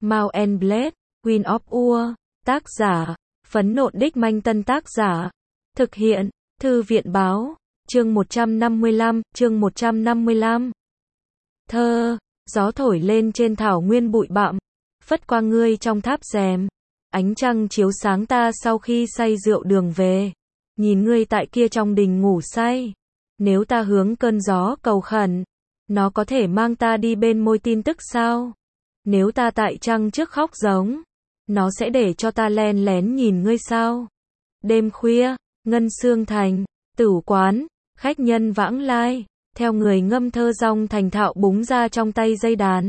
Mount and Blade, Queen of Ur, tác giả, Phấn Nộn Đích Manh Tân tác giả, thực hiện, Thư viện báo, chương 155, chương 155. Thơ, gió thổi lên trên thảo nguyên bụi bặm, phất qua ngươi trong tháp rèm, ánh trăng chiếu sáng ta sau khi say rượu đường về, nhìn ngươi tại kia trong đình ngủ say, nếu ta hướng cơn gió cầu khẩn, nó có thể mang ta đi bên môi tin tức sao? Nếu ta tại trăng trước khóc giống, nó sẽ để cho ta len lén nhìn ngươi sao? Đêm khuya, ngân sương thành, tửu quán, khách nhân vãng lai, theo người ngâm thơ rong thành thạo búng ra trong tay dây đàn.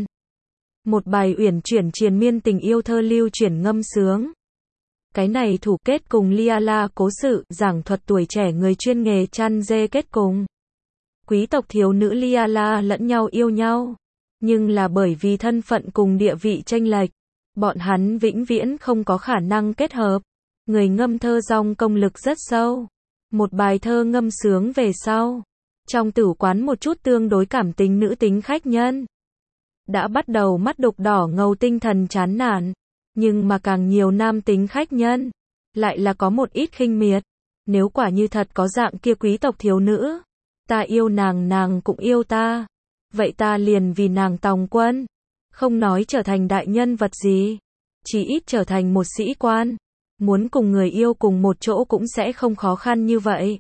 Một bài uyển chuyển triền miên tình yêu thơ lưu chuyển ngâm sướng. Cái này thủ kết cùng Liala cố sự, giảng thuật tuổi trẻ người chuyên nghề chăn dê kết cùng. Quý tộc thiếu nữ Liala lẫn nhau yêu nhau, nhưng là bởi vì thân phận cùng địa vị chênh lệch, bọn hắn vĩnh viễn không có khả năng kết hợp. Người ngâm thơ rong công lực rất sâu. Một bài thơ ngâm sướng về sau, trong tử quán một chút tương đối cảm tính nữ tính khách nhân đã bắt đầu mắt đục đỏ ngầu tinh thần chán nản, nhưng mà càng nhiều nam tính khách nhân lại là có một ít khinh miệt. Nếu quả như thật có dạng kia quý tộc thiếu nữ, ta yêu nàng, nàng cũng yêu ta, vậy ta liền vì nàng tòng quân, không nói trở thành đại nhân vật gì, chỉ ít trở thành một sĩ quan, muốn cùng người yêu cùng một chỗ cũng sẽ không khó khăn như vậy.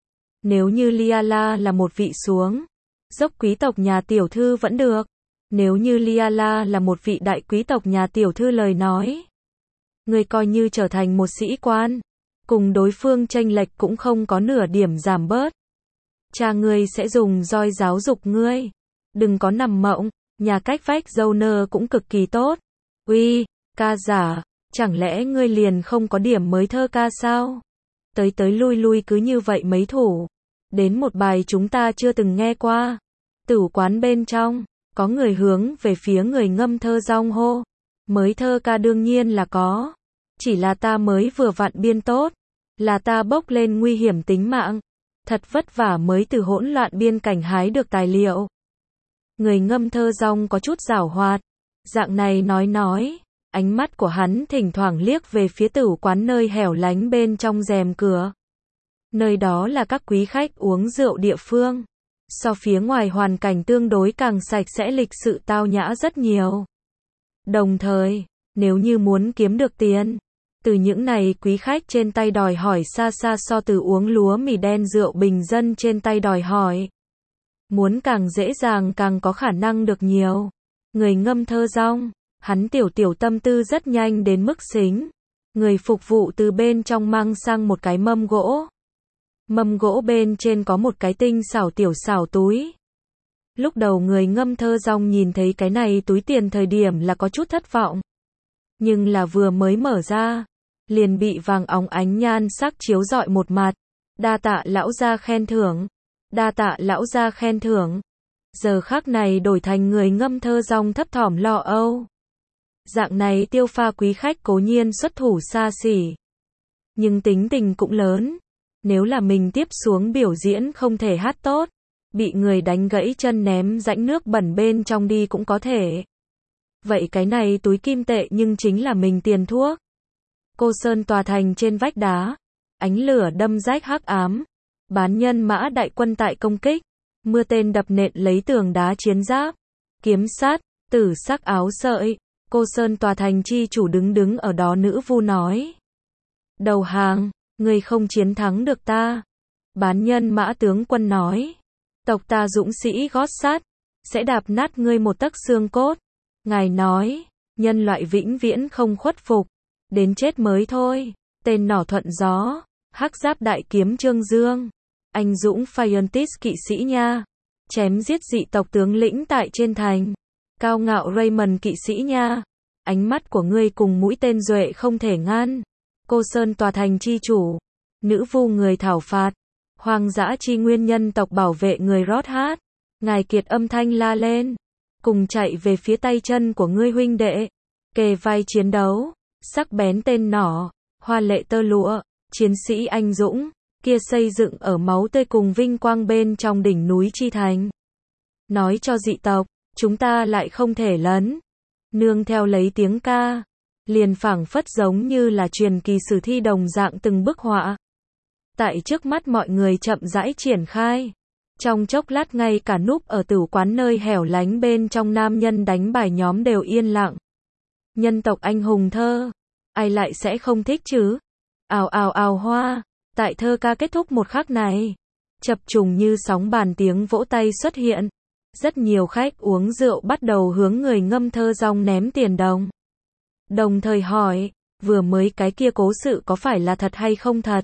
Nếu như Liala là một vị xuống dốc quý tộc nhà tiểu thư vẫn được, nếu như Liala là một vị đại quý tộc nhà tiểu thư lời nói, người coi như trở thành một sĩ quan, cùng đối phương chênh lệch cũng không có nửa điểm giảm bớt. Cha ngươi sẽ dùng roi giáo dục ngươi, đừng có nằm mộng, nhà cách vách dâu nơ cũng cực kỳ tốt. Uy, ca giả, chẳng lẽ ngươi liền không có điểm mới thơ ca sao? Tới tới lui lui cứ như vậy mấy thủ, đến một bài chúng ta chưa từng nghe qua. Tử quán bên trong, có người hướng về phía người ngâm thơ rong hô, mới thơ ca đương nhiên là có, chỉ là ta mới vừa vặn biên tốt, là ta bốc lên nguy hiểm tính mạng, thật vất vả mới từ hỗn loạn biên cảnh hái được tài liệu. Người ngâm thơ rong có chút giảo hoạt, dạng này nói, ánh mắt của hắn thỉnh thoảng liếc về phía tử quán nơi hẻo lánh bên trong rèm cửa. Nơi đó là các quý khách uống rượu địa phương, so phía ngoài hoàn cảnh tương đối càng sạch sẽ lịch sự tao nhã rất nhiều. Đồng thời, nếu như muốn kiếm được tiền từ những này quý khách trên tay đòi hỏi xa xa so từ uống lúa mì đen rượu bình dân trên tay đòi hỏi. Muốn càng dễ dàng càng có khả năng được nhiều. Người ngâm thơ rong, hắn tiểu tâm tư rất nhanh đến mức xính. Người phục vụ từ bên trong mang sang một cái mâm gỗ. Mâm gỗ bên trên có một cái tinh xảo tiểu xảo túi. Lúc đầu người ngâm thơ rong nhìn thấy cái này túi tiền thời điểm là có chút thất vọng. Nhưng là vừa mới mở ra, liền bị vàng óng ánh nhan sắc chiếu rọi một mặt. Đa tạ lão gia khen thưởng. Đa tạ lão gia khen thưởng. Giờ khắc này đổi thành người ngâm thơ rong thấp thỏm lo âu. Dạng này tiêu pha quý khách cố nhiên xuất thủ xa xỉ, nhưng tính tình cũng lớn. Nếu là mình tiếp xuống biểu diễn không thể hát tốt, bị người đánh gãy chân ném rãnh nước bẩn bên trong đi cũng có thể. Vậy cái này túi kim tệ nhưng chính là mình tiền thuốc. Cô Sơn tòa thành trên vách đá, ánh lửa đâm rách hắc ám, bán nhân mã đại quân tại công kích, mưa tên đập nện lấy tường đá chiến giáp, kiếm sát, tử sắc áo sợi. Cô Sơn tòa thành chi chủ đứng ở đó nữ vu nói. Đầu hàng, ngươi không chiến thắng được ta. Bán nhân mã tướng quân nói. Tộc ta dũng sĩ gót sát, sẽ đạp nát ngươi một tấc xương cốt. Ngài nói, nhân loại vĩnh viễn không khuất phục, đến chết mới thôi. Tên nỏ thuận gió, hắc giáp đại kiếm Trương Dương, anh dũng Phaeontis kỵ sĩ nha, chém giết dị tộc tướng lĩnh tại trên thành. Cao ngạo Raymond kỵ sĩ nha, ánh mắt của ngươi cùng mũi tên duệ không thể ngăn. Cô Sơn tòa thành chi chủ, nữ vu người thảo phạt, hoang dã chi nguyên nhân tộc bảo vệ người rót hát. Ngài kiệt âm thanh la lên, cùng chạy về phía tay chân của ngươi huynh đệ, kề vai chiến đấu, sắc bén tên nỏ, hoa lệ tơ lụa, chiến sĩ anh dũng, kia xây dựng ở máu tươi cùng vinh quang bên trong đỉnh núi chi thành. Nói cho dị tộc, chúng ta lại không thể lấn Nương theo lấy tiếng ca, liền phảng phất giống như là truyền kỳ sử thi đồng dạng từng bức họa. Tại trước mắt mọi người chậm rãi triển khai. Trong chốc lát ngay cả núp ở tử quán nơi hẻo lánh bên trong nam nhân đánh bài nhóm đều yên lặng. Nhân tộc anh hùng thơ. Ai lại sẽ không thích chứ? Ào ào ào hoa. Tại thơ ca kết thúc một khắc này. Chập trùng như sóng bàn tiếng vỗ tay xuất hiện. Rất nhiều khách uống rượu bắt đầu hướng người ngâm thơ rong ném tiền đồng. Đồng thời hỏi, vừa mới cái kia cố sự có phải là thật hay không thật?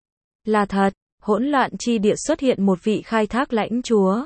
Là thật. Hỗn loạn chi địa xuất hiện một vị khai thác lãnh chúa.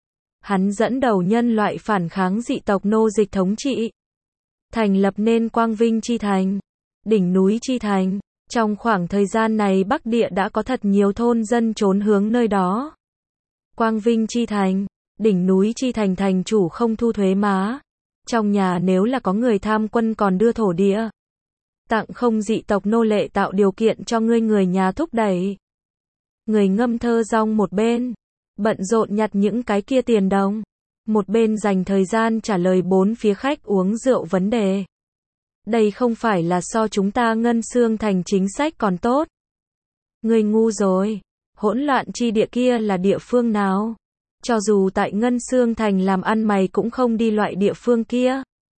Hắn dẫn đầu nhân loại phản kháng dị tộc nô dịch thống trị. Thành lập nên Quang Vinh chi thành, đỉnh núi chi thành. Trong khoảng thời gian này Bắc Địa đã có thật nhiều thôn dân trốn hướng nơi đó. Quang Vinh chi thành, đỉnh núi chi thành, thành chủ không thu thuế má. Trong nhà nếu là có người tham quân còn đưa thổ địa. Tặng không dị tộc nô lệ, tạo điều kiện cho người nhà thúc đẩy. Người ngâm thơ rong một bên bận rộn nhặt những cái kia tiền đồng, một bên dành thời gian trả lời bốn phía khách uống rượu vấn đề. Đây không phải là so chúng ta Ngân Xương Thành chính sách còn tốt. Người ngu rồi, hỗn loạn chi địa kia là địa phương nào? Cho dù tại Ngân Xương Thành làm ăn mày cũng không đi loại địa phương kia.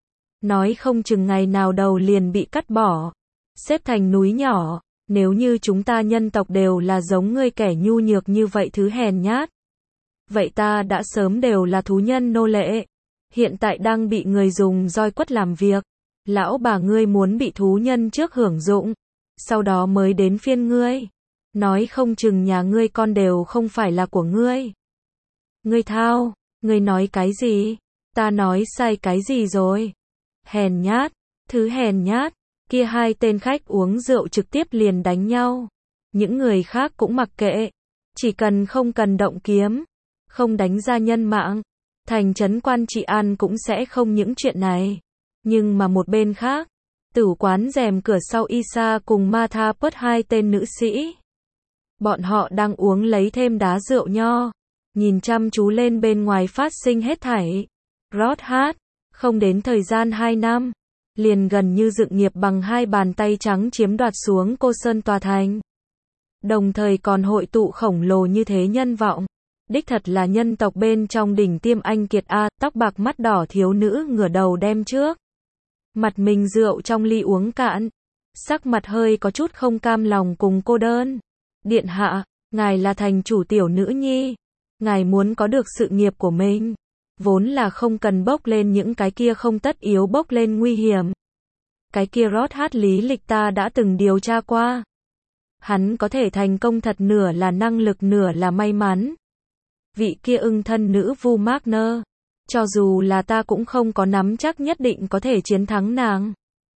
Nói không chừng ngày nào đầu liền bị cắt bỏ, xếp thành núi nhỏ. Nếu như chúng ta nhân tộc đều là giống ngươi kẻ nhu nhược như vậy thứ hèn nhát. Vậy ta đã sớm đều là thú nhân nô lệ. Hiện tại đang bị người dùng roi quất làm việc. Lão bà ngươi muốn bị thú nhân trước hưởng dụng. Sau đó mới đến phiên ngươi. Nói không chừng nhà ngươi con đều không phải là của ngươi. Ngươi thao, ngươi nói cái gì? Ta nói sai cái gì rồi? Hèn nhát, thứ hèn nhát. Kia hai tên khách uống rượu trực tiếp liền đánh nhau. Những người khác cũng mặc kệ. Chỉ cần không cần động kiếm, không đánh ra nhân mạng, thành trấn quan trị an cũng sẽ không những chuyện này. Nhưng mà một bên khác, tử quán rèm cửa sau Isa cùng Martha Put, hai tên nữ sĩ. Bọn họ đang uống lấy thêm đá rượu nho, nhìn chăm chú lên bên ngoài phát sinh hết thảy. Rodhat, không đến thời gian 2 năm. Liền gần như dựng nghiệp bằng hai bàn tay trắng chiếm đoạt xuống Cô Sơn tòa thành. Đồng thời còn hội tụ khổng lồ như thế nhân vọng. Đích thật là nhân tộc bên trong đỉnh tiêm anh kiệt a. Tóc bạc mắt đỏ thiếu nữ ngửa đầu đem trước mặt mình rượu trong ly uống cạn. Sắc mặt hơi có chút không cam lòng cùng cô đơn. Điện hạ, ngài là thành chủ tiểu nữ nhi. Ngài muốn có được sự nghiệp của mình. Vốn là không cần bốc lên những cái kia không tất yếu bốc lên nguy hiểm. Cái kia Rodhat lý lịch ta đã từng điều tra qua. Hắn có thể thành công thật nửa là năng lực nửa là may mắn. Vị kia ưng thân nữ Vu Magner. Cho dù là ta cũng không có nắm chắc nhất định có thể chiến thắng nàng.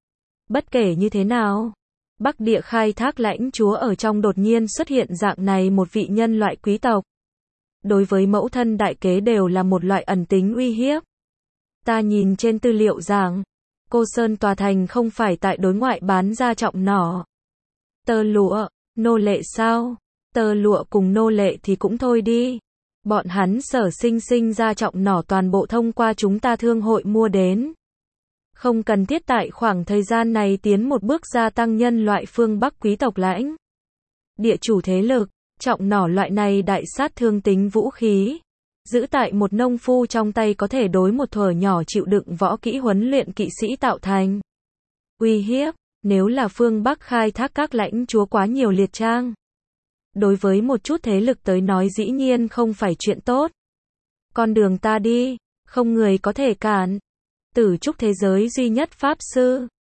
Bất kể như thế nào, Bắc Địa khai thác lãnh chúa ở trong đột nhiên xuất hiện dạng này một vị nhân loại quý tộc. Đối với mẫu thân đại kế đều là một loại ẩn tính uy hiếp. Ta nhìn trên tư liệu rằng, Cô Sơn tòa thành không phải tại đối ngoại bán ra trọng nỏ. Tơ lụa, nô lệ sao? Tơ lụa cùng nô lệ thì cũng thôi đi. Bọn hắn sở sinh ra trọng nỏ toàn bộ thông qua chúng ta thương hội mua đến. Không cần thiết tại khoảng thời gian này tiến một bước gia tăng nhân loại phương Bắc quý tộc lãnh địa chủ thế lực. Trọng nỏ loại này đại sát thương tính vũ khí, giữ tại một nông phu trong tay có thể đối một thuở nhỏ chịu đựng võ kỹ huấn luyện kỵ sĩ tạo thành uy hiếp. Nếu là phương Bắc khai thác các lãnh chúa quá nhiều liệt trang, đối với một chút thế lực tới nói dĩ nhiên không phải chuyện tốt. Con đường ta đi, không người có thể cản. Tử trúc thế giới duy nhất pháp sư.